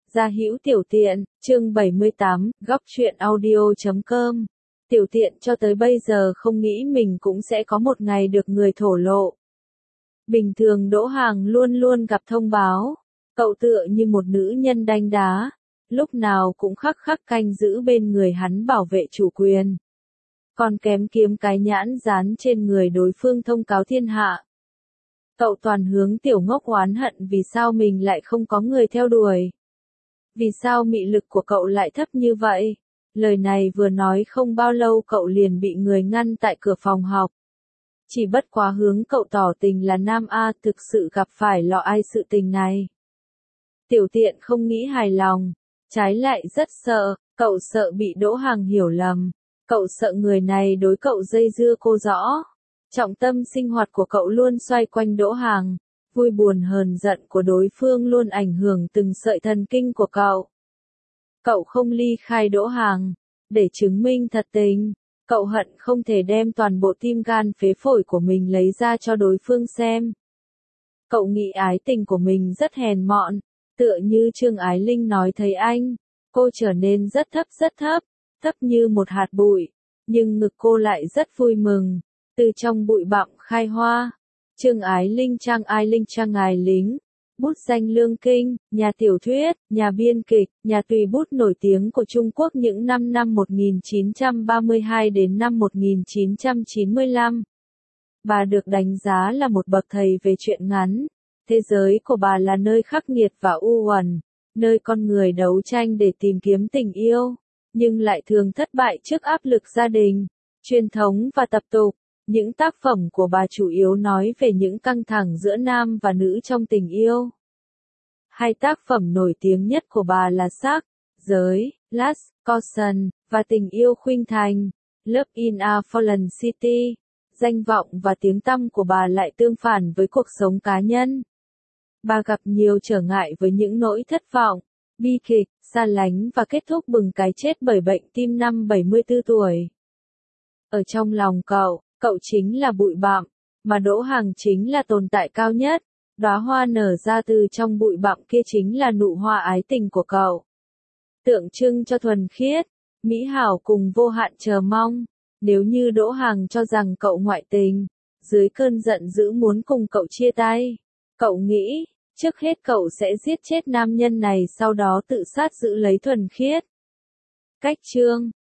Gia hữu tiểu tiện, chương 78, góc truyện audio.com. Tiểu tiện cho tới bây giờ không nghĩ mình cũng sẽ có một ngày được người thổ lộ. Bình thường Đỗ Hàng luôn luôn gặp thông báo, cậu tựa như một nữ nhân đanh đá, lúc nào cũng khắc khắc canh giữ bên người hắn bảo vệ chủ quyền. Còn kém kiếm cái nhãn dán trên người đối phương thông cáo thiên hạ. Cậu toàn hướng tiểu ngốc oán hận vì sao mình lại không có người theo đuổi. Vì sao mị lực của cậu lại thấp như vậy? Lời này vừa nói không bao lâu cậu liền bị người ngăn tại cửa phòng học. Chỉ bất quá hướng cậu tỏ tình là nam A thực sự gặp phải lọ ai sự tình này. Tiểu tiện không nghĩ hài lòng, trái lại rất sợ, cậu sợ bị Đỗ Hàng hiểu lầm. Cậu sợ người này đối cậu dây dưa cô rõ. Trọng tâm sinh hoạt của cậu luôn xoay quanh Đỗ Hàng. Vui buồn hờn giận của đối phương luôn ảnh hưởng từng sợi thần kinh của cậu. Cậu không ly khai Đỗ Hàng, để chứng minh thật tình. Cậu hận không thể đem toàn bộ tim gan phế phổi của mình lấy ra cho đối phương xem. Cậu nghĩ ái tình của mình rất hèn mọn, tựa như Trương Ái Linh nói thấy anh. Cô trở nên rất thấp, thấp như một hạt bụi, nhưng ngực cô lại rất vui mừng, từ trong bụi bặm khai hoa. Trương Ái Linh Trang Ái Lính, bút danh Lương Kinh, nhà tiểu thuyết, nhà biên kịch, nhà tùy bút nổi tiếng của Trung Quốc những năm 1932 đến năm 1995. Bà được đánh giá là một bậc thầy về truyện ngắn. Thế giới của bà là nơi khắc nghiệt và u uẩn, nơi con người đấu tranh để tìm kiếm tình yêu, nhưng lại thường thất bại trước áp lực gia đình, truyền thống và tập tục. Những tác phẩm của bà chủ yếu nói về những căng thẳng giữa nam và nữ trong tình yêu. Hai tác phẩm nổi tiếng nhất của bà là Sắc, Giới, Last Caution, và Tình yêu khuynh thành, Love in a Fallen City. Danh vọng và tiếng tăm của bà lại tương phản với cuộc sống cá nhân. Bà gặp nhiều trở ngại với những nỗi thất vọng, bi kịch, xa lánh và kết thúc bằng cái chết bởi bệnh tim năm 74 tuổi. Ở trong lòng cậu chính là bụi bặm, mà Đỗ Hàng chính là tồn tại cao nhất. Đóa hoa nở ra từ trong bụi bặm kia chính là nụ hoa ái tình của cậu. Tượng trưng cho thuần khiết, mỹ hảo cùng vô hạn chờ mong. Nếu như Đỗ Hàng cho rằng cậu ngoại tình, dưới cơn giận dữ muốn cùng cậu chia tay, cậu nghĩ, trước hết cậu sẽ giết chết nam nhân này sau đó tự sát giữ lấy thuần khiết. Cách chương